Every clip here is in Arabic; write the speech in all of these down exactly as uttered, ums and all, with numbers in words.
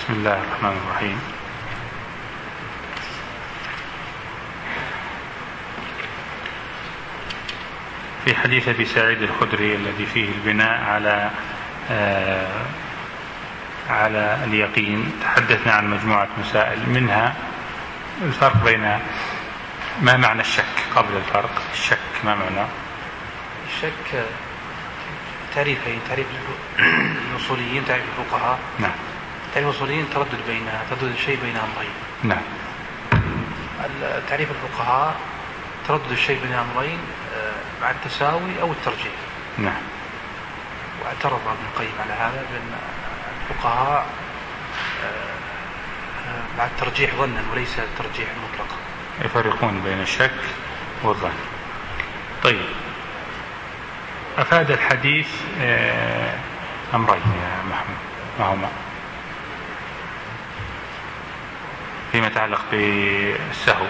بسم الله الرحمن الرحيم. في حديث أبي سعيد الخدري الذي فيه البناء على آه على اليقين تحدثنا عن مجموعة مسائل، منها الفرق بين ما معنى الشك. قبل الفرق الشك ما معنى الشك؟ تعريفين: تعريف الأصوليين، تعريف الفقهاء. نعم. تعريف الأصوليين تردد بين تردد الشيء بين أمرين. نعم. تعريف الفقهاء تردد الشيء بين أمرين مع التساوي أو الترجيح. نعم. واعترض ابن القيم على هذا بأن الفقهاء مع الترجيح ظنا وليس الترجيح مطلقا، يفرقون بين الشك والظن. طيب، أفاد الحديث أمرين يا محمد، ما هما؟ فيما يتعلق بالسهو،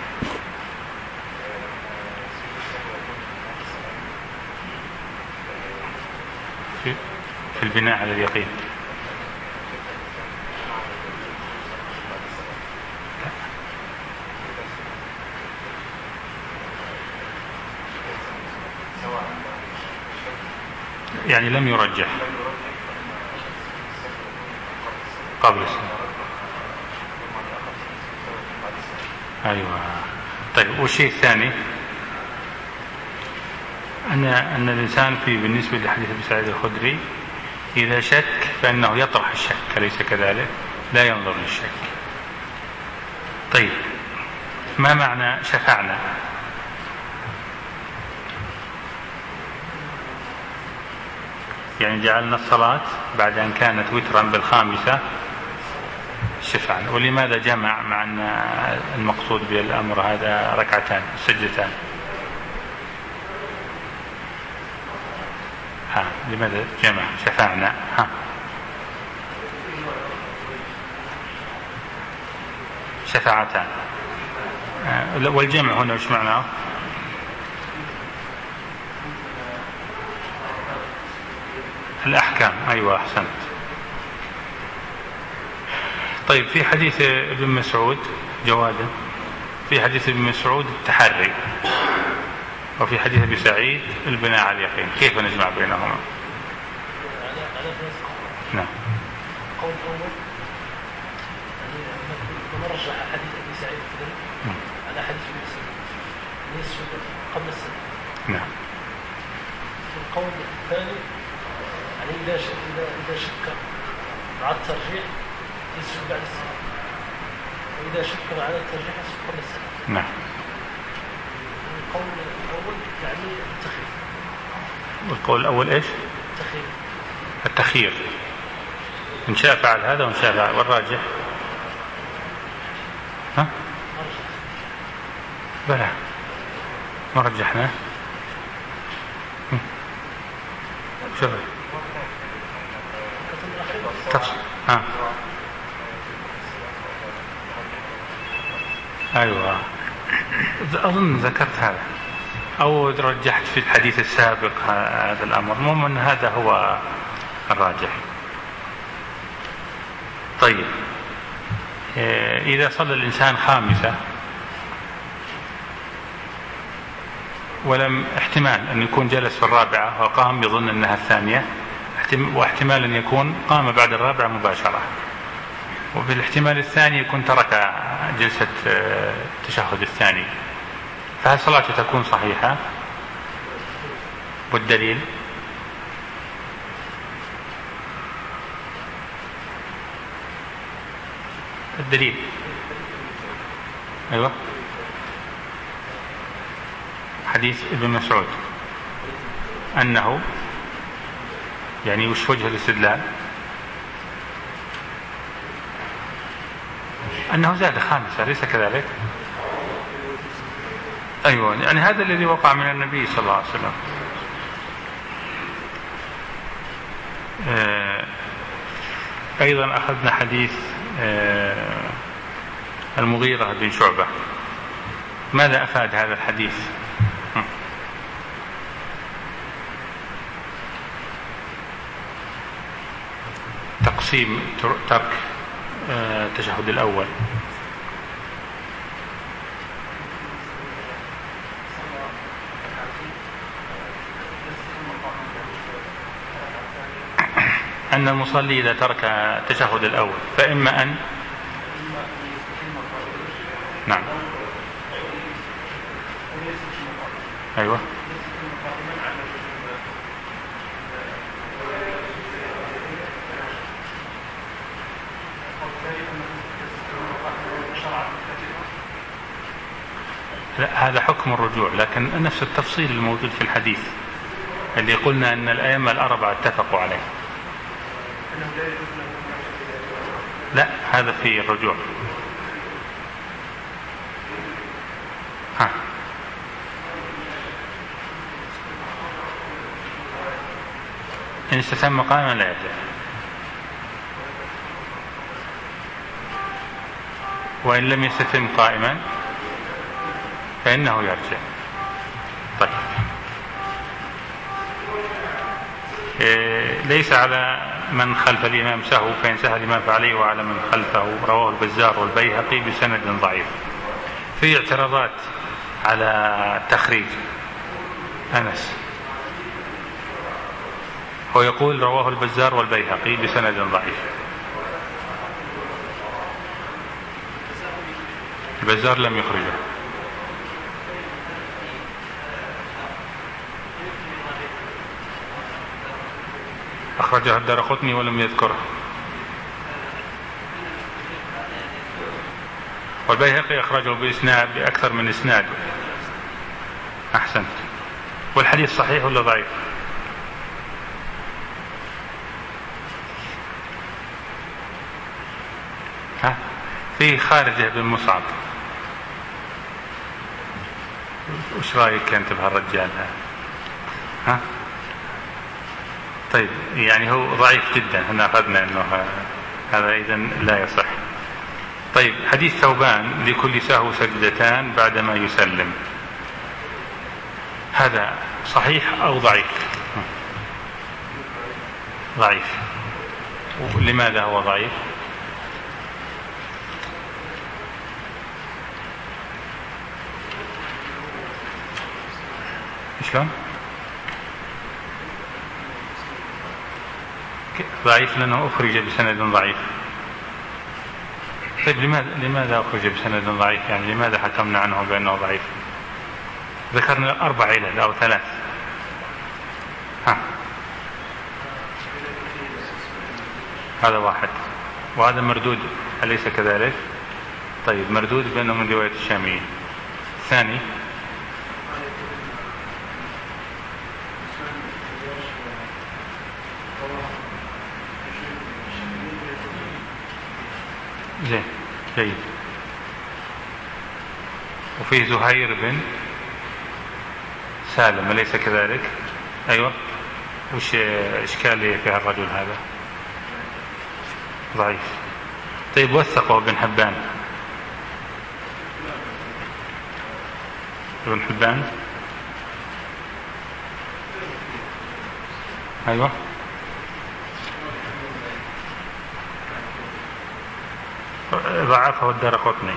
في البناء على اليقين. يعني لم يرجح قبل السنة. أيوة. طيب، والشيء الثاني أن أن الإنسان في بالنسبة لحديث أبي سعيد الخدري إذا شك فإنه يطرح الشك، أليس كذلك؟ لا ينظر للشك. طيب، ما معنى شفعنا؟ يعني جعلنا الصلاة بعد أن كانت وترا بالخامسة شفعنا. ولماذا جمع مع أن المقصود بالأمر هذا ركعتان سجدتان؟ ها، لماذا جمع شفعنا؟ ها، شفاعتان. والجمع هنا وش معناه؟ الأحكام. أيوة، أحسنت. طيب، في حديث ابن مسعود جوادا، في حديث ابن مسعود التحري، وفي حديث أبي سعيد البناء على اليقين، كيف نجمع بينهما؟ نعم. قول أول نرجع حديث أبي سعيد على حديث ابن مسعود قبل السنة. نعم. القول الثاني يعني إذا شك إذا شك مع الترجيح يسجد بعد السنة، وإذا شك مع الترجيح يسجد قبل السنة. نعم. القول الأول يعني التخيير. والقول الأول إيش؟ التخيير. التخيير، إن شاء فعل هذا وإن شاء فعل. والراجح؟ ها؟ بلى، ما رجحنا. شوف ها. أيوة، أظن ذكرت هذا أو رجحت في الحديث السابق هذا الأمر. المهم أن هذا هو الراجح. طيب، إذا صلى الإنسان خامسة ولم احتمال أن يكون جلس في الرابعة وقام يظن أنها الثانية، واحتمال أن يكون قام بعد الرابعة مباشرة، وفي الاحتمال الثاني يكون ترك جلسة التشهد الثاني، فهل صلاته تكون صحيحة؟ والدليل؟ الدليل أيوة، حديث ابن مسعود أنه يعني وش وجه الاستدلال؟ أنه زاد خامسة، أليس كذلك؟ أيوة، يعني هذا الذي وقع من النبي صلى الله عليه وسلم. أيضا أخذنا حديث المغيرة بن شعبة، ماذا أفاد هذا الحديث؟ تقسيم ترك التشهد الأول. أن المصلي إذا ترك التشهد الأول فإما أن نعم أيوة لا، هذا حكم الرجوع، لكن نفس التفصيل الموجود في الحديث اللي قلنا أن الأئمة الأربعة اتفقوا عليه. لا، هذا في الرجوع. ها إن استتم قائما لا يرجع، وإن لم يستتم قائما فإنه يرجع. طيب، إيه ليس على من خلف الإمام سهو فإن سهى الإمام فعليه وعلى من خلفه، رواه البزار والبيهقي بسند ضعيف. في اعتراضات على تخريج أنس، هو يقول رواه البزار والبيهقي بسند ضعيف. البزار لم يخرجه. أخرجه الدارقطني ولم يذكره، والبيهقي أخرجه بإسناد بأكثر من إسناد. أحسنت. والحديث صحيح ولا ضعيف؟ ها في خارجه بن مصعب، وش رأيك أنت بهالرجال؟ ها طيب، يعني هو ضعيف جدا، هنا أخذنا أنه هذا إذن لا يصح. طيب، حديث ثوبان لكل سهو سجدتان بعدما يسلم، هذا صحيح أو ضعيف؟ ضعيف. لماذا هو ضعيف؟ شلون؟ ضعيف لأنه أخرج بسند ضعيف. طيب، لماذا لماذا أخرج بسند ضعيف؟ يعني لماذا حكمنا عنه بأنه ضعيف؟ ذكرنا أربع علل أو ثلاث. ها هذا واحد، وهذا مردود أليس كذلك؟ طيب، مردود بأنه من رواية الشاميين. الثاني زين جيد. وفيه زهير بن سالم أليس كذلك؟ أيوة. وش إشكالية في الرجل هذا؟ ضعيف. طيب، وثقه ابن حبان. ابن حبان أيوة. ضعفه الدارقطني.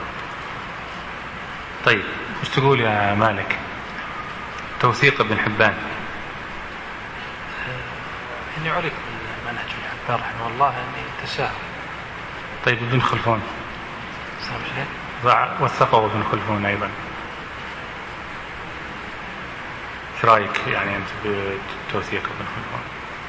طيب، وش تقول يا مالك؟ توثيق ابن حبان. إني عرف منهج ابن حبان رحمه الله أني تساهل. طيب، ابن خلفون وثقه ابن خلفون أيضا. ايش رايك يعني أنت بتوثيق ابن خلفون؟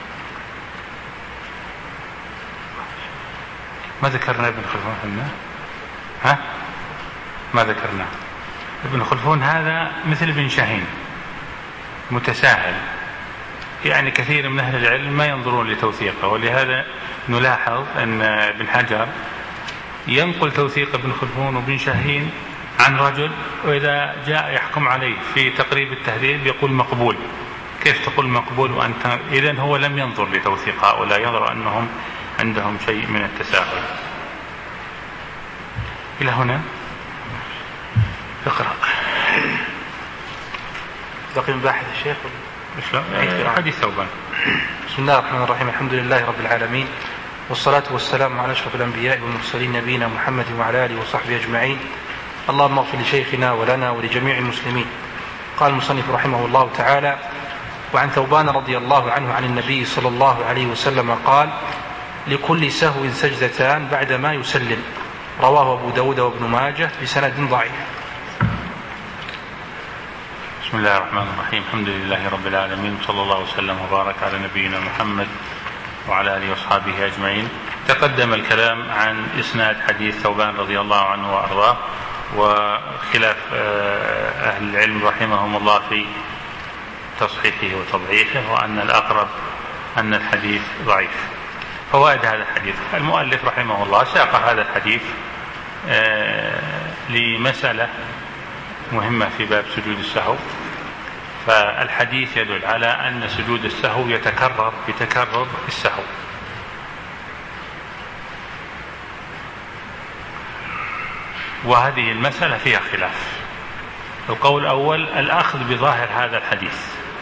ما ذكرنا ابن خلفون هنا؟ ها ما ذكرنا. ابن خلفون هذا مثل ابن شاهين، متساهل، يعني كثير من أهل العلم ما ينظرون لتوثيقه، ولهذا نلاحظ أن ابن حجر ينقل توثيق ابن خلفون وابن شاهين عن رجل، وإذا جاء يحكم عليه في تقريب التهذيب يقول مقبول. كيف تقول مقبول وأنت؟ إذن هو لم ينظر لتوثيق هؤلاء، ينظر أنهم عندهم شيء من التساهل. إلى هنا اقرأ. بقي من باحث الشيخ حديث ثوبان. بسم الله الرحمن الرحيم. الحمد لله رب العالمين، والصلاة والسلام على أشرف الأنبياء والمرسلين نبينا محمد وعلى آله وصحبه أجمعين. اللهم اغفر لشيخنا ولنا ولجميع المسلمين. قال المصنف رحمه الله تعالى: وعن ثوبان رضي الله عنه عن النبي صلى الله عليه وسلم قال: لكل سهو سجدتان بعد ما يسلم. رواه أبو داود وابن ماجه بسند ضعيف. بسم الله الرحمن الرحيم. الحمد لله رب العالمين، صلى الله وسلم وبارك على نبينا محمد وعلى آله وأصحابه أجمعين. تقدم الكلام عن إسناد حديث ثوبان رضي الله عنه وأرضاه، وخلاف أهل العلم رحمهم الله في تصحيحه وتضعيفه، وأن الأقرب أن الحديث ضعيف. فوائد هذا الحديث: المؤلف رحمه الله ساق هذا الحديث لمسألة مهمة في باب سجود السهو. فالحديث يدل على أن سجود السهو يتكرر بتكرر السهو، وهذه المسألة فيها خلاف. القول الأول الأخذ بظاهر هذا الحديث،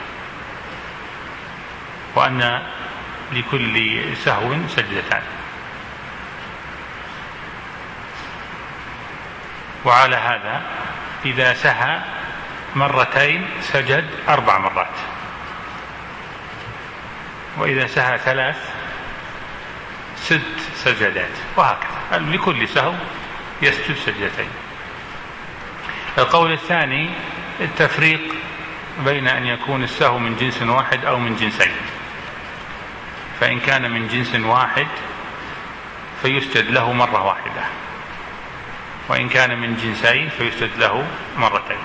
وأن لكل سهو سجدتان، وعلى هذا إذا سهى مرتين سجد أربع مرات، وإذا سهى ثلاث ست سجدات، وهكذا لكل سهو يسجد سجدتين. القول الثاني التفريق بين أن يكون السهو من جنس واحد أو من جنسين. فإن كان من جنس واحد فيسجد له مرة واحدة، وإن كان من جنسين فيسجد له مرتين.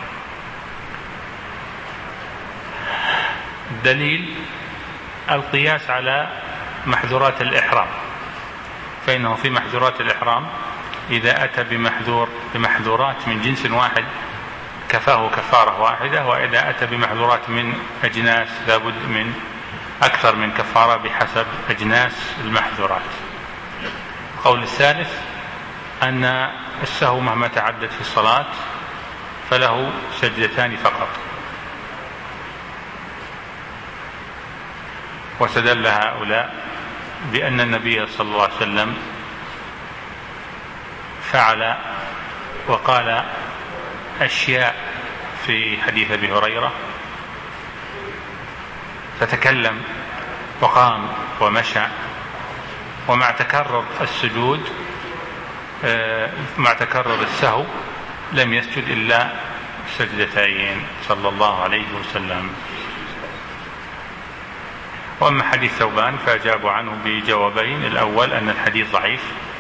الدليل القياس على محظورات الإحرام، فإنه في محظورات الإحرام إذا أتى بمحظور بمحظورات من جنس واحد كفاه كفارة واحدة، وإذا أتى بمحظورات من أجناس لابد من أكثر من كفارة بحسب أجناس المحظورات. القول الثالث أن السهو مهما تعدد في الصلاة فله سجدتان فقط، واستدل هؤلاء بأن النبي صلى الله عليه وسلم فعل وقال أشياء في حديث أبي هريرة، فتكلم وقام ومشى، ومع تكرر السجود مع تكرر السهو لم يسجد إلا سجدتين صلى الله عليه وسلم. وأما حديث ثوبان فأجابوا عنه بجوابين: الأول أن الحديث ضعيف،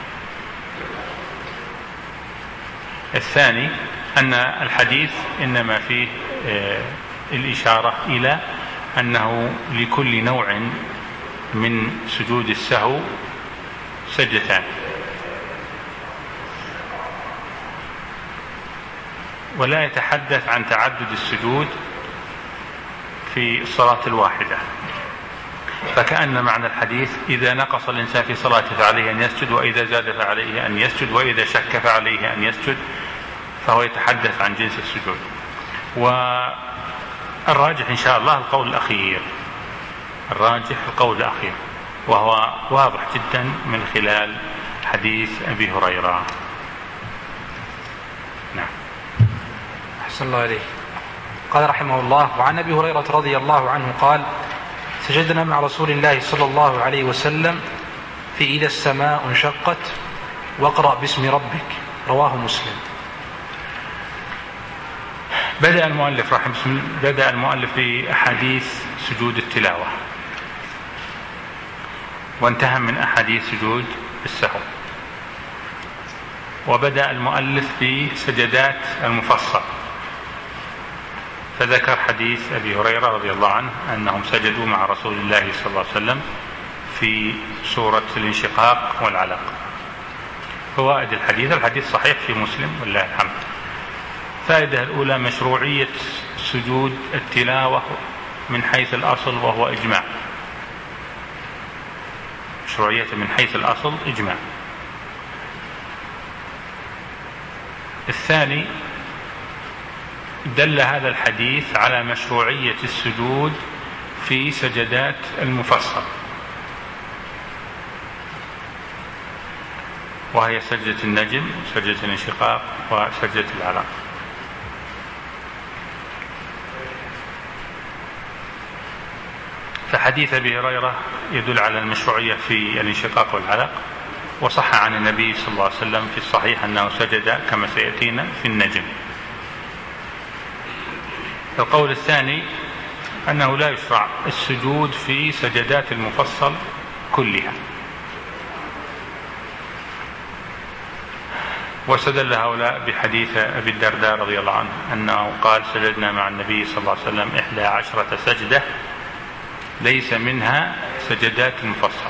الثاني أن الحديث إنما فيه الإشارة إلى أنه لكل نوع من سجود السهو سجدتان، ولا يتحدث عن تعدد السجود في الصلاة الواحدة. فكأن معنى الحديث إذا نقص الإنسان في صلاته فعليه أن يسجد، وإذا زاد فعليه أن يسجد، وإذا شك فعليه أن يسجد، فهو يتحدث عن جنس السجود. والراجح إن شاء الله القول الأخير، الراجح القول الأخير، وهو واضح جدا من خلال حديث أبي هريرة. نعم. أحسن الله عليه. قال رحمه الله: وعن أبي هريرة رضي الله عنه قال: سجدنا مع رسول الله صلى الله عليه وسلم في إذا السماء انشقت واقرأ باسم ربك. رواه مسلم. بدأ المؤلف رحمه الله بدأ المؤلف بأحاديث سجود التلاوة، وانتهى من أحاديث سجود السهو، وبدأ المؤلف بسجدات المفصل، فذكر حديث أبي هريرة رضي الله عنه أنهم سجدوا مع رسول الله صلى الله عليه وسلم في سورة الانشقاق والعلق. فوائد الحديث: الحديث صحيح في مسلم والله الحمد. فائدة الأولى مشروعية سجود التلاوة من حيث الأصل، وهو إجماع، مشروعية من حيث الأصل إجماع. الثاني دل هذا الحديث على مشروعية السجود في سجدات المفصل، وهي سجدة النجم، سجدة الانشقاق، وسجدة العلق. فحديث أبي هريرة يدل على المشروعية في الانشقاق والعلق، وصح عن النبي صلى الله عليه وسلم في الصحيح أنه سجد كما سيأتينا في النجم. القول الثاني أنه لا يشرع السجود في سجدات المفصل كلها، واستدل هؤلاء بحديث أبي الدرداء رضي الله عنه أنه قال سجدنا مع النبي صلى الله عليه وسلم إحدى عشرة سجدة ليس منها سجدات المفصل.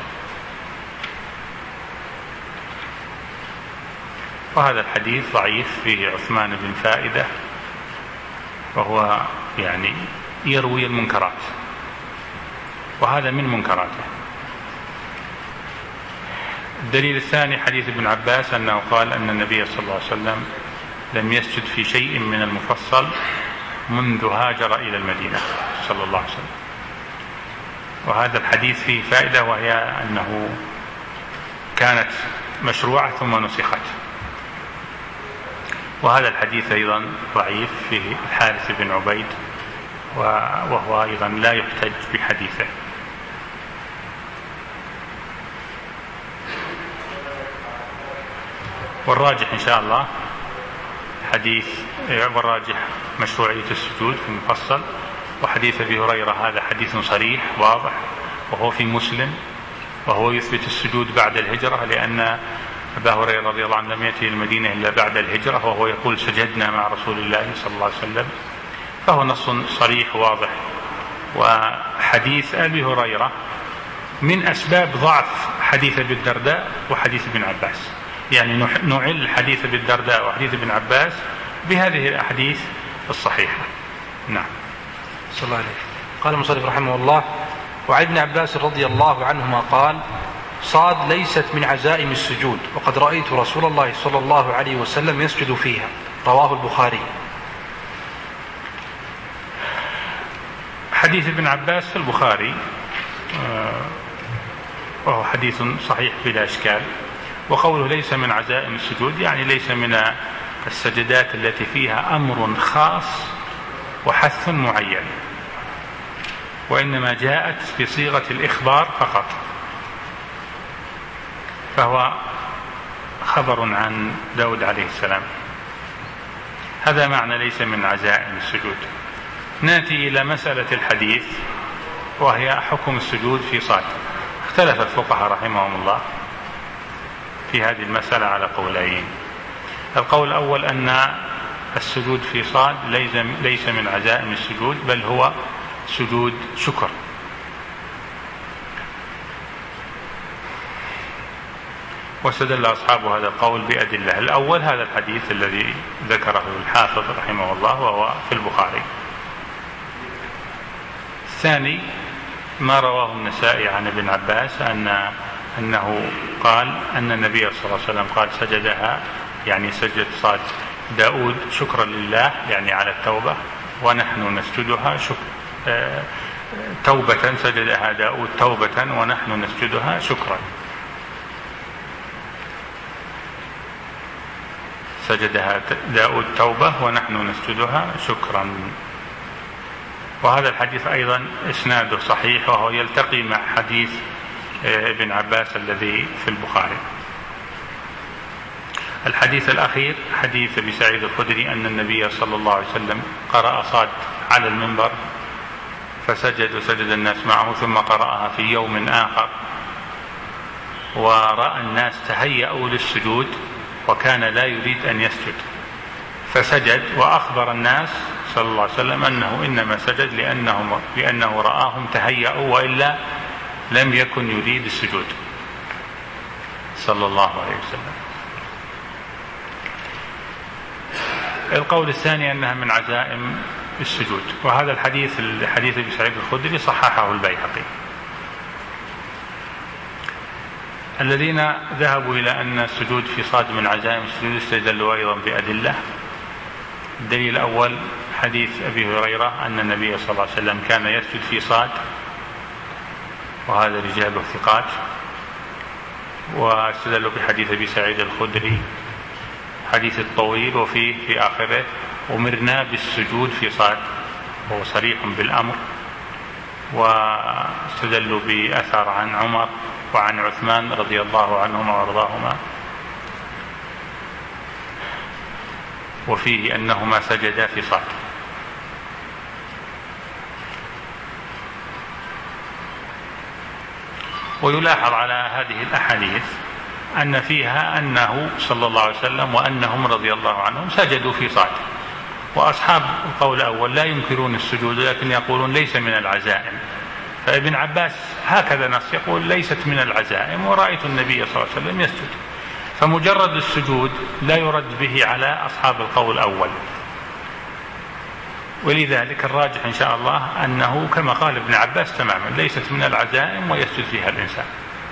وهذا الحديث ضعيف، فيه عثمان بن فائدة وهو يعني يروي المنكرات، وهذا من منكراته. الدليل الثاني حديث ابن عباس أنه قال أن النبي صلى الله عليه وسلم لم يسجد في شيء من المفصل منذ هاجر إلى المدينة صلى الله عليه وسلم. وهذا الحديث فيه فائدة، وهي أنه كانت مشروعة ثم نسخت. وهذا الحديث أيضا ضعيف، فيه الحارث بن عبيد وهو أيضا لا يحتج بحديثه. والراجح إن شاء الله حديث والراجح مشروعية السجود في المفصل. وحديث أبي هريرة هذا حديث صريح واضح، وهو في مسلم، وهو يثبت السجود بعد الهجرة، لأن أبا هريرة رضي الله عنه لم يأتي المدينة إلا بعد الهجرة، وهو يقول سجدنا مع رسول الله صلى الله عليه وسلم، فهو نص صريح واضح. وحديث أبي هريرة من أسباب ضعف حديث أبي الدرداء وحديث ابن عباس، يعني نعل حديث أبي الدرداء وحديث ابن عباس بهذه الأحاديث الصحيحة. نعم. صلى الله عليه. قال المصنف رحمه الله: وعن ابن عباس رضي الله عنهما قال: صاد ليست من عزائم السجود، وقد رأيت رسول الله صلى الله عليه وسلم يسجد فيها. رواه البخاري. حديث ابن عباس في البخاري وهو حديث صحيح بلا إشكال. وقوله ليس من عزائم السجود يعني ليس من السجدات التي فيها أمر خاص وحث معين، وإنما جاءت بصيغة الإخبار فقط، فهو خبر عن داود عليه السلام. هذا معنى ليس من عزائم السجود. نأتي إلى مسألة الحديث، وهي حكم السجود في صاد. اختلف الفقهاء رحمهم الله في هذه المسألة على قولين. القول الأول أن السجود في صاد ليس من عزائم السجود، بل هو سجود شكر. واستدل أصحاب هذا القول بأدلة. الأول هذا الحديث الذي ذكره الحافظ رحمه الله وهو في البخاري. الثاني ما رواه النسائي عن ابن عباس أن أنه قال أن النبي صلى الله عليه وسلم قال سجدها، يعني سجد صاد داود شكرا لله، يعني على التوبة، ونحن نسجدها شكر آه توبة، سجدها داود توبة ونحن نسجدها شكرا. سجدها داود توبة ونحن نسجدها شكرا. وهذا الحديث أيضا إسناده صحيح، وهو يلتقي مع حديث ابن عباس الذي في البخاري. الحديث الأخير حديث أبي سعيد الخدري أن النبي صلى الله عليه وسلم قرأ صاد على المنبر فسجد وسجد الناس معه، ثم قرأها في يوم آخر ورأى الناس تهيأوا للسجود وكان لا يريد أن يسجد فسجد، وأخبر الناس صلى الله عليه وسلم أنه إنما سجد لأنه, لأنه رآهم تهيأوا، وإلا لم يكن يريد السجود صلى الله عليه وسلم. القول الثاني أنها من عزائم السجود، وهذا الحديث الحديث أبي سعيد الخدري صححه البيهقي. الذين ذهبوا إلى أن السجود في صاد من عزائم السجود استدلوا أيضا بأدلة. الدليل الأول حديث أبي هريرة أن النبي صلى الله عليه وسلم كان يسجد في صاد، وهذا رجال ثقات. واستدلوا بحديث أبي سعيد الخدري حديث الطويل وفيه في آخره أمرنا بالسجود في صاد، وهو صريح بالأمر. واستدلوا بأثر عن عمر وعن عثمان رضي الله عنهما وارضاهما وفيه أنهما سجدا في صاد. ويلاحظ على هذه الأحاديث أن فيها أنه صلى الله عليه وسلم وأنهم رضي الله عنهم سجدوا في صاد. وأصحاب القول الأول لا ينكرون السجود لكن يقولون ليس من العزائم. فابن عباس هكذا نص يقول ليست من العزائم، ورأيت النبي صلى الله عليه وسلم يسجد. فمجرد السجود لا يرد به على أصحاب القول الأول، ولذلك الراجح إن شاء الله أنه كما قال ابن عباس تماما ليست من العزائم ويسجد فيها الإنسان.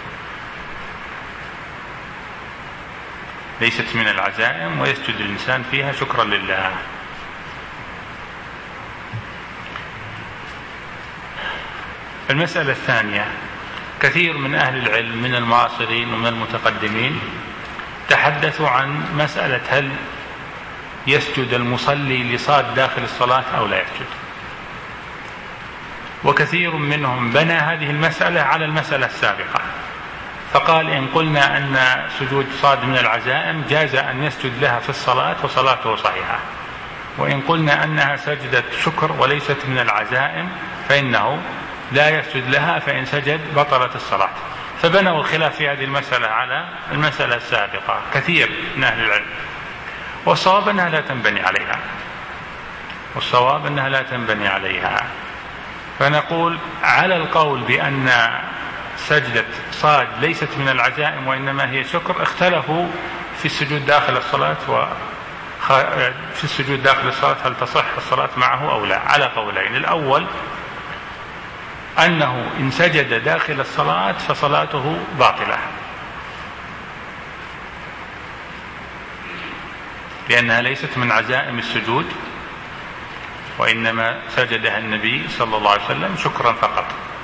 ليست من العزائم ويسجد الإنسان فيها شكرا لله. المسألة الثانية، كثير من أهل العلم من المعاصرين ومن المتقدمين تحدثوا عن مسألة هل يسجد المصلي لصاد داخل الصلاة أو لا يسجد. وكثير منهم بنى هذه المسألة على المسألة السابقة، فقال إن قلنا أن سجود صاد من العزائم جاز أن يسجد لها في الصلاة وصلاته صحيحة، وإن قلنا أنها سجدة شكر وليست من العزائم فإنه لا يسجد لها، فإن سجد بطلت الصلاة. فبنوا الخلاف في هذه المسألة على المسألة السابقة كثير من أهل العلم، والصواب أنها لا تنبني عليها والصواب أنها لا تنبني عليها فنقول على القول بأن سجدة صاد ليست من العزائم وإنما هي شكر اختلفوا في السجود داخل الصلاة و في السجود داخل الصلاة هل تصح الصلاة معه أو لا، على قولين. الأول أنه إن سجد داخل الصلاة فصلاته باطلة، لأنها ليست من عزائم السجود وإنما سجدها النبي صلى الله عليه وسلم شكرا فقط.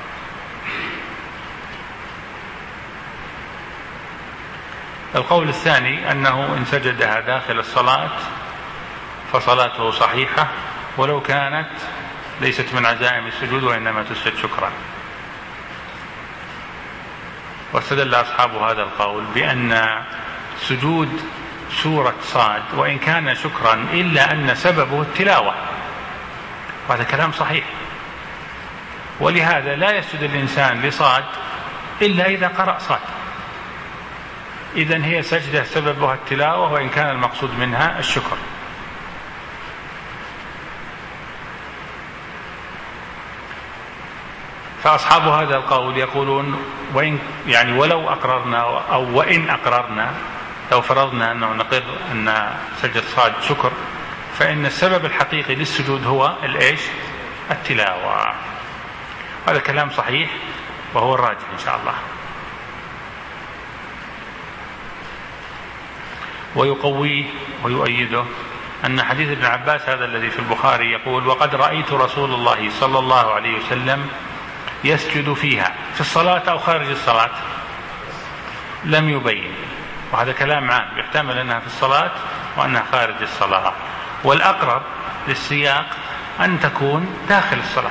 القول الثاني أنه إن سجدها داخل الصلاة فصلاته صحيحة ولو كانت ليست من عزائم السجود وإنما تسجد شكرا. واستدل أصحاب هذا القول بأن سجود سورة صاد وإن كان شكرا إلا أن سببه التلاوة، وهذا كلام صحيح، ولهذا لا يسجد الإنسان لصاد إلا إذا قرأ صاد. إذن هي سجدة سببها التلاوة وإن كان المقصود منها الشكر. فأصحاب هذا القول يقولون وإن يعني ولو أقررنا أو وإن أقررنا، لو فرضنا أنه نقر أن سجد صاد شكر، فإن السبب الحقيقي للسجود هو الإيش؟ التلاوة. هذا كلام صحيح وهو الراجح إن شاء الله. ويقويه ويؤيده أن حديث ابن عباس هذا الذي في البخاري يقول وقد رأيت رسول الله صلى الله عليه وسلم يسجد فيها في الصلاة أو خارج الصلاة، لم يبين، وهذا كلام عام يحتمل أنها في الصلاة وأنها خارج الصلاة، والأقرب للسياق أن تكون داخل الصلاة،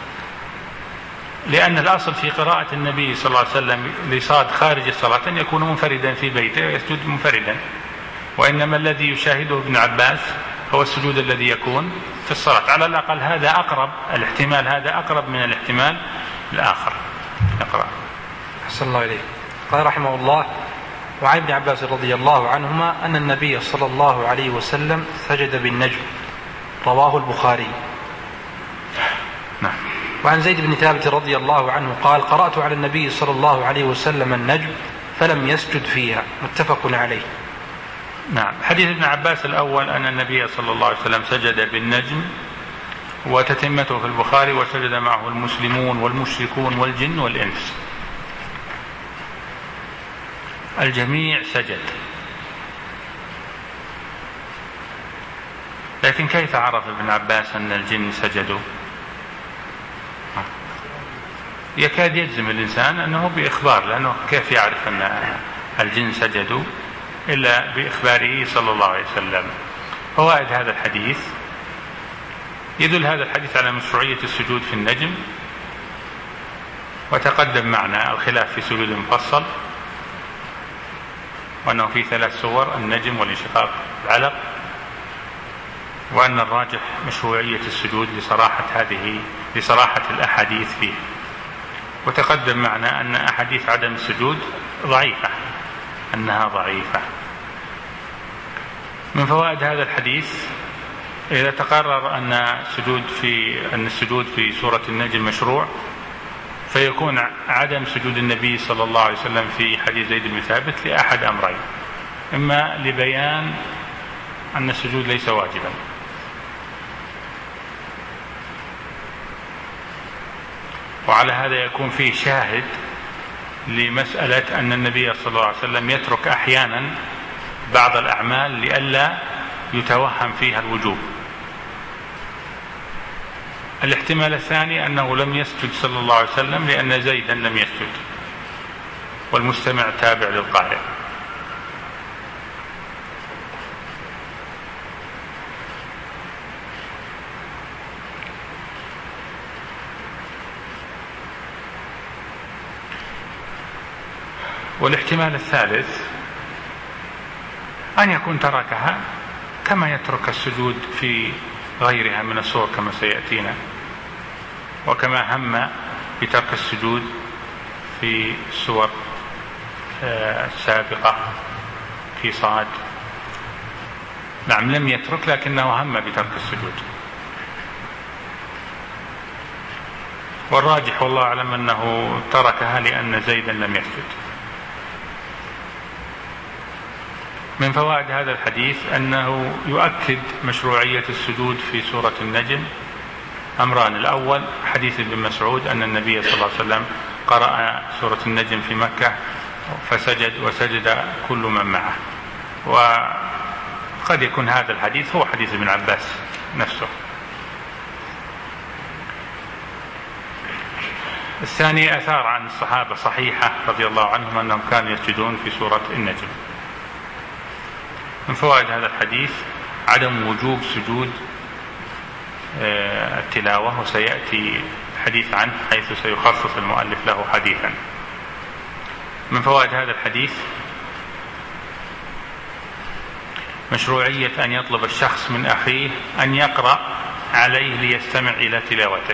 لأن الأصل في قراءة النبي صلى الله عليه وسلم لصاد خارج الصلاة أن يكون منفردا في بيته ويسجد منفردا، وإنما الذي يشاهده ابن عباس هو السجود الذي يكون في الصلاة. على الأقل هذا أقرب، الاحتمال هذا أقرب من الاحتمال الآخر. نقرأ. أحسن الله إليه. قال رحمه الله وعن ابن عباس رضي الله عنهما أن النبي صلى الله عليه وسلم سجد بالنجم، رواه البخاري. نعم. وعن زيد بن ثابت رضي الله عنه قال قرأت على النبي صلى الله عليه وسلم النجم فلم يسجد فيها، متفق عليه. نعم. حديث ابن عباس الأول أن النبي صلى الله عليه وسلم سجد بالنجم، وتتمته في البخاري وسجد معه المسلمون والمشركون والجن والإنس، الجميع سجد. لكن كيف عرف ابن عباس أن الجن سجدوا؟ يكاد يجزم الإنسان أنه بإخبار، لأنه كيف يعرف أن الجن سجدوا إلا بإخباره صلى الله عليه وسلم. فوائد هذا الحديث: يدل هذا الحديث على مشروعية السجود في النجم، وتقدم معنا الخلاف في سجود المفصل، وأنه في ثلاث صور: النجم والانشقاق العلق، وأن الراجح مشروعية السجود لصراحة هذه لصراحة الأحاديث فيه. وتقدم معنا أن أحاديث عدم السجود ضعيفة، أنها ضعيفة. من فوائد هذا الحديث: إذا تقرر أن السجود في أن السجود في سورة النجم مشروع، فيكون عدم سجود النبي صلى الله عليه وسلم في حديث زيد بن ثابت لأحد أمرين: إما لبيان أن السجود ليس واجبا، وعلى هذا يكون فيه شاهد لمسألة أن النبي صلى الله عليه وسلم يترك أحيانا بعض الأعمال لئلا يتوهم فيها الوجوب. الاحتمال الثاني أنه لم يسجد صلى الله عليه وسلم لأن زيدا لم يسجد، والمستمع تابع للقارئ. والاحتمال الثالث أن يكون تركها كما يترك السجود في غيرها من السور كما سيأتينا، وكما هم بترك السجود في السور السابقة في صاد. نعم، لم يترك لكنه هم بترك السجود. والراجح والله أعلم أنه تركها لأن زيدا لم يسجد. من فوائد هذا الحديث أنه يؤكد مشروعية السجود في سورة النجم أمران: الأول حديث ابن مسعود أن النبي صلى الله عليه وسلم قرأ سورة النجم في مكة فسجد وسجد كل من معه، وقد يكون هذا الحديث هو حديث ابن عباس نفسه. الثاني أثار عن الصحابة صحيحة رضي الله عنهم أنهم كانوا يسجدون في سورة النجم. من فوائد هذا الحديث عدم وجوب سجود التلاوة، وسيأتي الحديث عنه حيث سيخصص المؤلف له حديثا. من فوائد هذا الحديث مشروعية أن يطلب الشخص من أخيه أن يقرأ عليه ليستمع إلى تلاوته،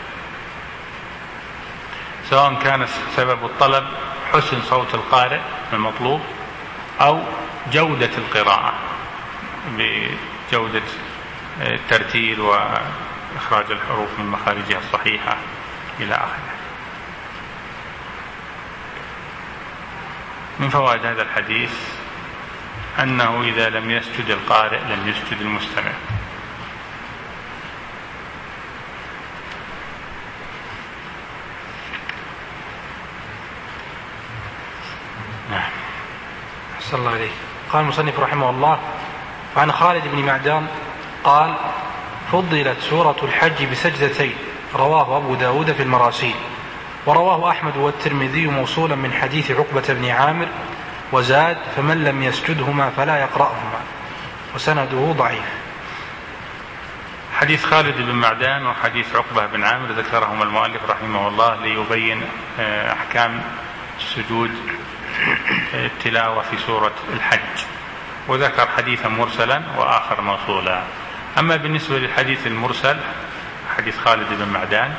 سواء كان سبب الطلب حسن صوت القارئ المطلوب أو جودة القراءة بجودة الترتيل وإخراج الحروف من مخارجها الصحيحة إلى آخره. من فوائد هذا الحديث أنه إذا لم يسجد القارئ لم يسجد المستمع. نعم، أحسن الله عليه. قال المصنف رحمه الله: وعن خالد بن معدان قال: فضلت سورة الحج بسجدتين، رواه أبو داود في المراسيل، ورواه أحمد والترمذي موصولا من حديث عقبة بن عامر، وزاد: فمن لم يسجدهما فلا يقرأهما، وسنده ضعيف. حديث خالد بن معدان وحديث عقبة بن عامر ذكرهما المؤلف رحمه الله ليبين أحكام سجود التلاوة في سورة الحج، وذكر حديثا مرسلا وآخر موصولا. أما بالنسبة للحديث المرسل حديث خالد بن معدان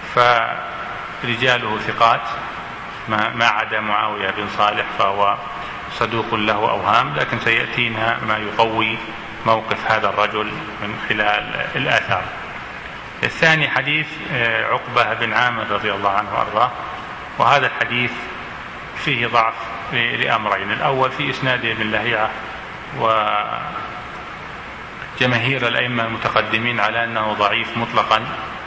فرجاله ثقات ما عدا معاوية بن صالح فهو صدوق له أوهام، لكن سيأتينا ما يقوي موقف هذا الرجل من خلال الآثار. الثاني حديث عقبة بن عامر رضي الله عنه وأرضاه، وهذا الحديث فيه ضعف لأمرين: الأول في إسناده ابن لهيعة، وجماهير الأئمة المتقدمين على أنه ضعيف مطلقا،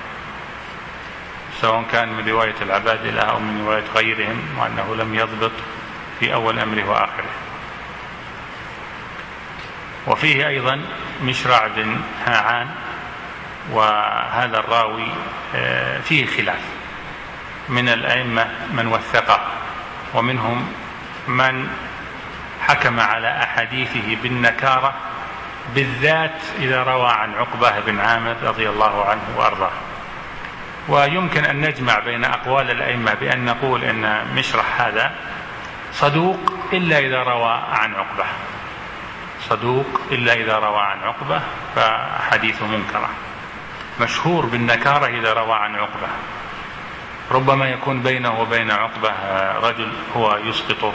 سواء كان من رواية العبادلة أو من رواية غيرهم، وأنه لم يضبط في أول أمره وآخره. وفيه أيضا مشرع بن هاعان، وهذا الراوي فيه خلاف من الأئمة من وثقه، ومنهم من حكم على أحاديثه بالنكارة بالذات إذا روى عن عقبة بن عامر رضي الله عنه وأرضاه. ويمكن أن نجمع بين أقوال الأئمة بأن نقول إن مشرح هذا صدوق إلا إذا روى عن عقبة، صدوق إلا إذا روى عن عقبة فحديثه منكرة، مشهور بالنكارة إذا روى عن عقبة، ربما يكون بينه وبين عقبة رجل هو يسقطه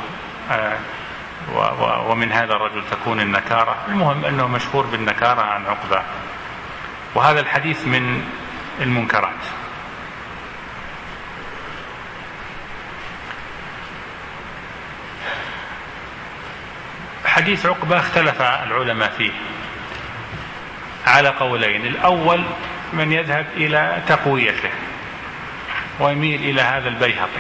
ومن هذا الرجل تكون النكارة، المهم أنه مشهور بالنكارة عن عقبة، وهذا الحديث من المنكرات. حديث عقبة اختلف العلماء فيه على قولين، الأول من يذهب إلى تقويته ويميل إلى هذا البيهقي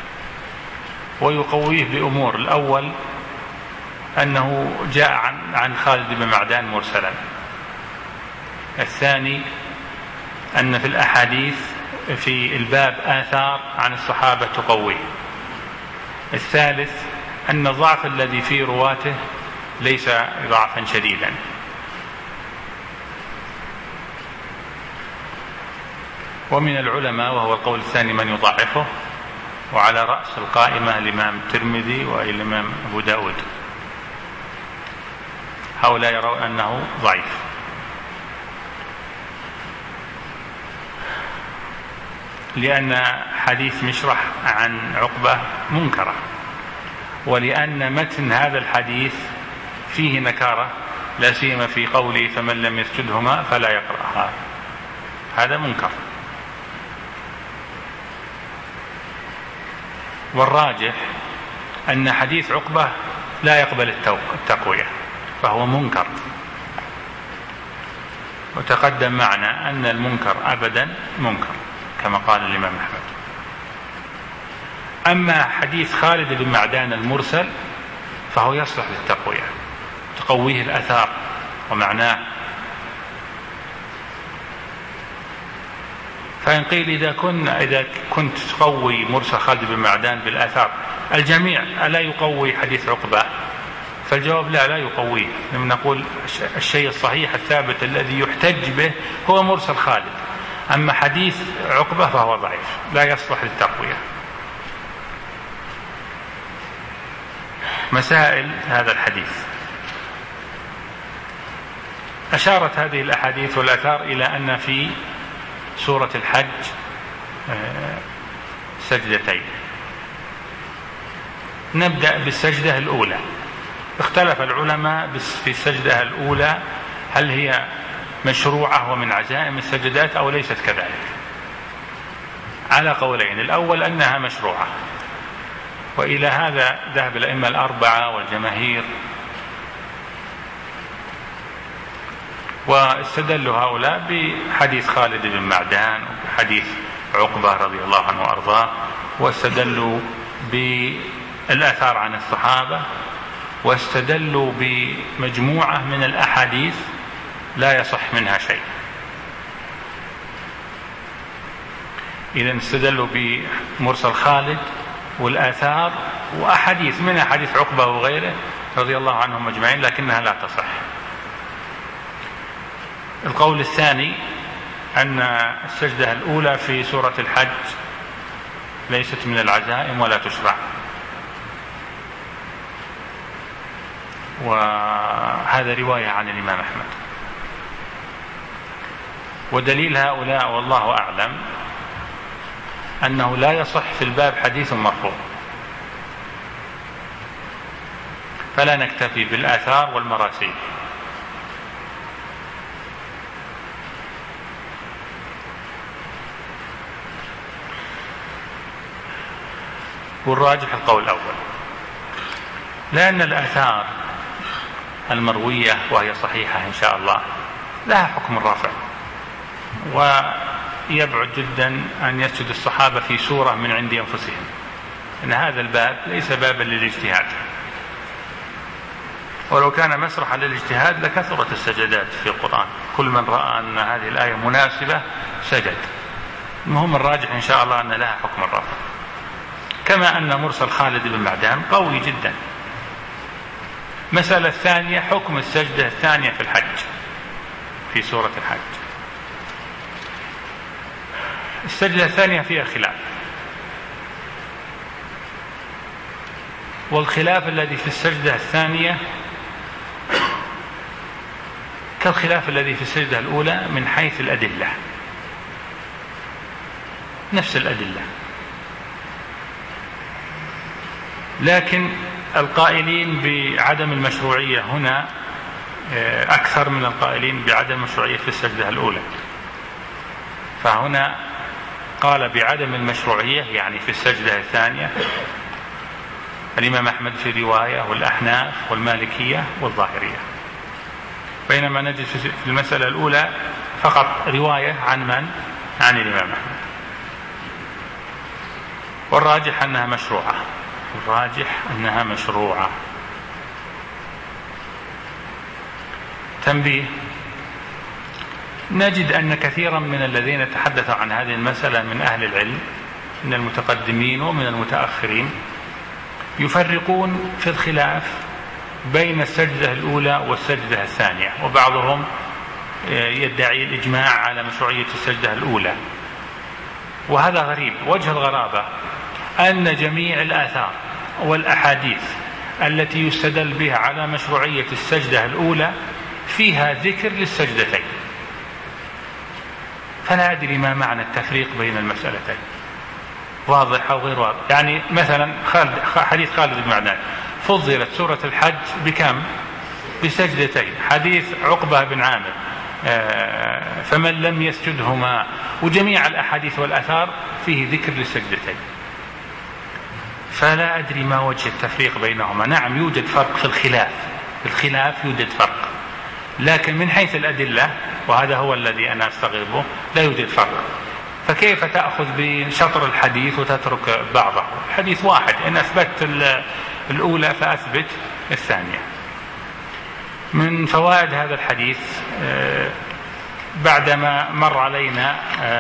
ويقويه بأمور، الأول أنه جاء عن, عن خالد بن معدان مرسلا، الثاني أن في الأحاديث في الباب آثار عن الصحابة تقويه، الثالث أن الضعف الذي في رواته ليس ضعفا شديدا. ومن العلماء وهو القول الثاني من يضعفه، وعلى رأس القائمة الإمام الترمذي والإمام أبو داود، هؤلاء يرون أنه ضعيف. لأن حديث مشرح عن عقبة منكرة، ولأن متن هذا الحديث فيه نكارة، لا سيما في قوله فمن لم يسجدهما فلا يقرأها، هذا منكر. والراجح أن حديث عقبة لا يقبل التقوية فهو منكر، وتقدم معنا أن المنكر أبدا منكر كما قال الإمام أحمد. أما حديث خالد بن معدان المرسل فهو يصلح للتقوية، تقويه الأثار ومعناه. فإن قيل إذا, كن إذا كنت تقوي مرسل خالد بن معدان بالآثار الجميع ألا يقوي حديث عقبة؟ فالجواب لا، لا يقويه. نقول الشيء الصحيح الثابت الذي يحتج به هو مرسل خالد، أما حديث عقبة فهو ضعيف لا يصلح للتقوية. مسائل هذا الحديث: أشارت هذه الأحاديث والآثار إلى أن في سورة الحج سجدتين. نبدأ بالسجدة الأولى. اختلف العلماء في السجدة الأولى هل هي مشروعة ومن عزائم السجدات أو ليست كذلك، على قولين، الأول أنها مشروعة، وإلى هذا ذهب الأئمة الأربعة والجماهير، واستدلوا هؤلاء بحديث خالد بن معدان وحديث عقبة رضي الله عنه وأرضاه، واستدلوا بالآثار عن الصحابة، واستدلوا بمجموعة من الأحاديث لا يصح منها شيء. إذن استدلوا بمرسل خالد والآثار وأحاديث منها حديث عقبة وغيره رضي الله عنهم أجمعين، لكنها لا تصح. القول الثاني أن السجدة الأولى في سورة الحج ليست من العزائم ولا تشرع، وهذا رواية عن الإمام أحمد. ودليل هؤلاء والله أعلم أنه لا يصح في الباب حديث مرفوع، فلا نكتفي بالآثار والمراسيل. والراجح القول الأول، لأن الآثار المروية وهي صحيحة إن شاء الله لها حكم الرفع، ويبعد جدا أن يسجد الصحابة في سورة من عند أنفسهم، إن هذا الباب ليس بابا للاجتهاد، ولو كان مسرحا للاجتهاد لكثرت السجدات في القرآن، كل من رأى أن هذه الآية مناسبة سجد. المهم الراجح إن شاء الله أن لها حكم الرفع، كما أن مرسل خالد بن معدان قوي جدا، مسألة الثانية حكم السجدة الثانية في الحج، في سورة الحج. السجدة الثانية فيها خلاف، والخلاف الذي في السجدة الثانية كالخلاف الذي في السجدة الأولى من حيث الأدلة، نفس الأدلة، لكن القائلين بعدم المشروعية هنا أكثر من القائلين بعدم المشروعية في السجدة الأولى. فهنا قال بعدم المشروعية يعني في السجدة الثانية الإمام أحمد في رواية، والأحناف والمالكية والظاهرية، بينما نجد في المسألة الأولى فقط رواية عن من؟ عن الإمام أحمد. والراجح أنها مشروعة، الراجح أنها مشروعة. تنبيه: نجد أن كثيرا من الذين تحدثوا عن هذه المسألة من أهل العلم من المتقدمين ومن المتأخرين يفرقون في الخلاف بين السجدة الأولى والسجدة الثانية، وبعضهم يدعي الإجماع على مشروعية السجدة الأولى، وهذا غريب. وجه الغرابة أن جميع الآثار والأحاديث التي يستدل بها على مشروعية السجدة الأولى فيها ذكر للسجدتين، فلا أدري ما معنى التفريق بين المسألتين، واضح أو غير واضح. يعني مثلا خالد حديث خالد بن معدان فضلت سورة الحج بكم؟ بسجدتين. حديث عقبة بن عامر فمن لم يسجدهما، وجميع الأحاديث والآثار فيه ذكر للسجدتين، فلا أدري ما وجه التفريق بينهما. نعم يوجد فرق في الخلاف، في الخلاف يوجد فرق، لكن من حيث الأدلة، وهذا هو الذي أنا أستغربه، لا يوجد فرق. فكيف تأخذ بشطر الحديث وتترك بعضه؟ الحديث واحد، إن أثبت الأولى فأثبت الثانية. من فوائد هذا الحديث بعدما مر علينا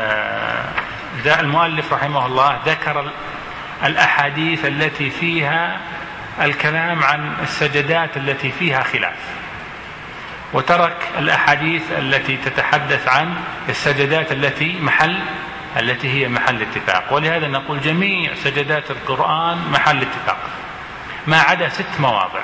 المؤلف رحمه الله ذكر الأحاديث التي فيها الكلام عن السجدات التي فيها خلاف، وترك الأحاديث التي تتحدث عن السجدات التي محل التي هي محل اتفاق. ولهذا نقول جميع سجدات القرآن محل اتفاق ما عدا ست مواضع.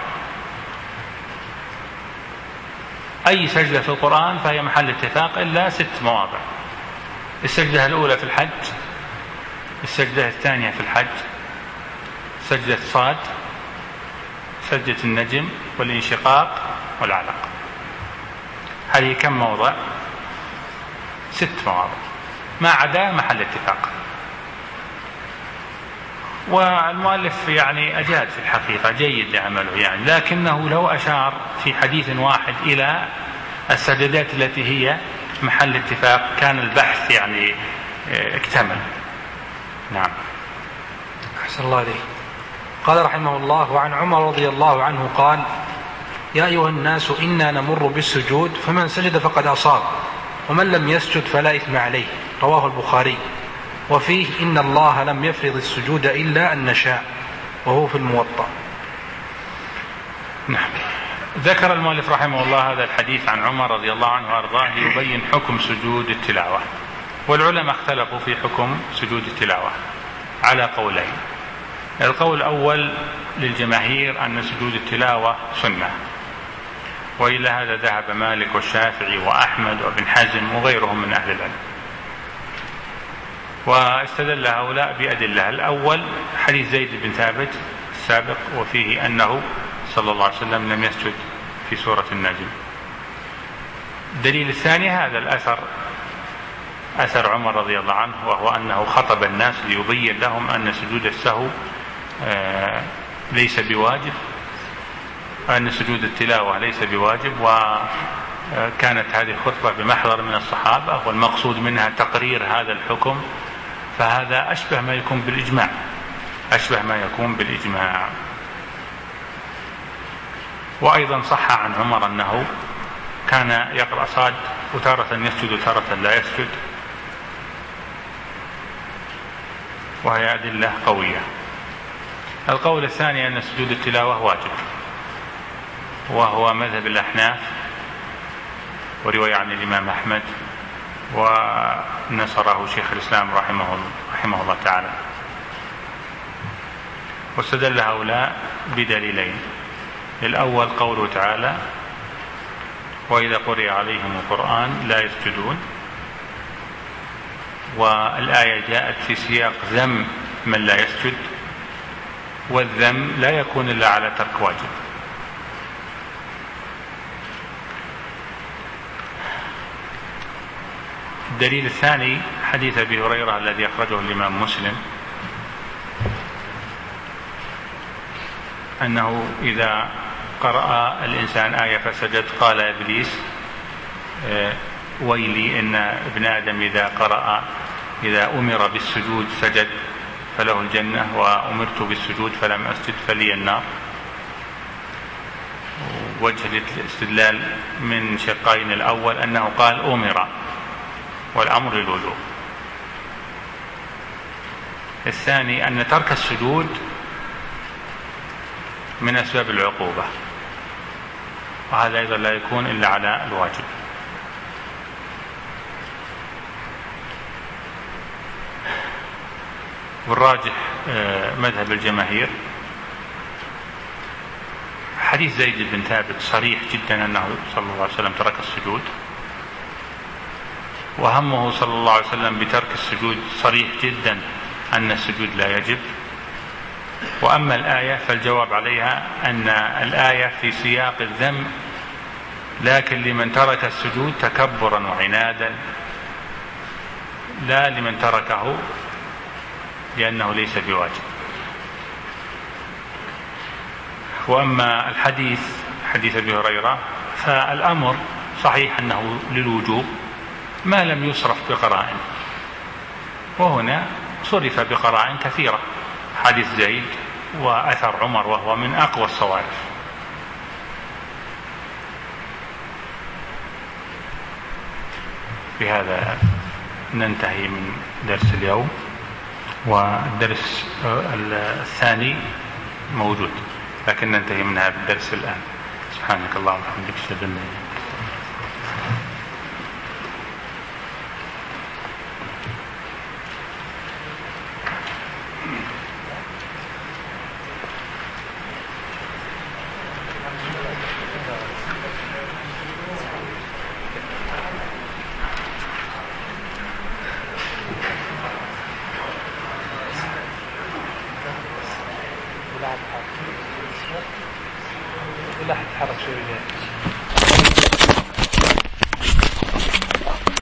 أي سجدة في القرآن فهي محل اتفاق إلا ست مواضع: السجدة الأولى في الحج، السجدة الثانية في الحج، سجدة صاد، سجدة النجم والانشقاق والعلق. هذه كم موضع؟ ست مواضع ما عدا محل اتفاق. والمؤلف يعني أجاد في الحقيقة، جيد لعمله يعني، لكنه لو أشار في حديث واحد إلى السجدات التي هي محل اتفاق كان البحث يعني اكتمل. نعم. أحسن الله عليه. قال رحمه الله: وعن عمر رضي الله عنه قال: يا أيها الناس إنا نمر بالسجود فمن سجد فقد أصاب ومن لم يسجد فلا إثم عليه. رواه البخاري. وفيه: إن الله لم يفرض السجود إلا أن نشاء، وهو في الموطأ. نعم. ذكر المؤلف رحمه الله هذا الحديث عن عمر رضي الله عنه وأرضاه ليبين حكم سجود التلاوة. والعلماء اختلفوا في حكم سجود التلاوة على قولين. القول الأول للجماهير أن سجود التلاوة سنة، وإلى هذا ذهب مالك والشافعي وأحمد وابن حزم وغيرهم من أهل العلم. واستدل هؤلاء بأدلة. الأول حديث زيد بن ثابت السابق، وفيه أنه صلى الله عليه وسلم لم يسجد في سورة النجم. الدليل الثاني هذا الأثر، أثر عمر رضي الله عنه، وهو أنه خطب الناس ليبين لهم أن سجود السهو ليس بواجب، أن سجود التلاوة ليس بواجب، وكانت هذه الخطبة بمحضر من الصحابة، والمقصود منها تقرير هذا الحكم. فهذا أشبه ما يكون بالإجماع، أشبه ما يكون بالإجماع. وأيضا صح عن عمر أنه كان يقرأ صاد وتارة يسجد وتارة لا يسجد، وهي أدلة قوية. القول الثاني أن سجود التلاوة واجب، وهو مذهب الأحناف ورواية عن الإمام أحمد، ونصره شيخ الإسلام رحمه, رحمه الله تعالى. واستدل هؤلاء بدليلين: الأول قوله تعالى: وإذا قرئ عليهم القرآن لا يسجدون، والآية جاءت في سياق ذم من لا يسجد، والذم لا يكون إلا على ترك واجب. الدليل الثاني حديث أبي هريرة الذي أخرجه الإمام مسلم، أنه إذا قرأ الإنسان آية فسجد قال إبليس: ويلي إن ابن آدم إذا قرأ إذا أمر بالسجود سجد فله الجنة، وأمرت بالسجود فلم أسجد فلي النار. وجه الاستدلال من شقين: الأول أنه قال أمر والأمر للوجوب، الثاني أن ترك السجود من أسباب العقوبة، وهذا أيضا لا يكون إلا على الواجب. والراجح مذهب الجماهير حديث زيد بن ثابت صريح جدا أنه صلى الله عليه وسلم ترك السجود، وهمه صلى الله عليه وسلم بترك السجود صريح جدا أن السجود لا يجب. وأما الآية فالجواب عليها أن الآية في سياق الذم، لكن لمن ترك السجود تكبرا وعنادا، لا لمن تركه لأنه ليس بواجب. وأما الحديث حديث أبي هريرة فالأمر صحيح أنه للوجوب ما لم يصرف بقرائن، وهنا صرف بقرائن كثيرة: حديث زيد وأثر عمر، وهو من أقوى الصوارف. بهذا ننتهي من درس اليوم، والدرس الثاني موجود لكن ننتهي من هذا الدرس الآن. سبحانك اللهم وبحمدك أشهد أن لا إله إلا أنت. لا تتحرك شوية.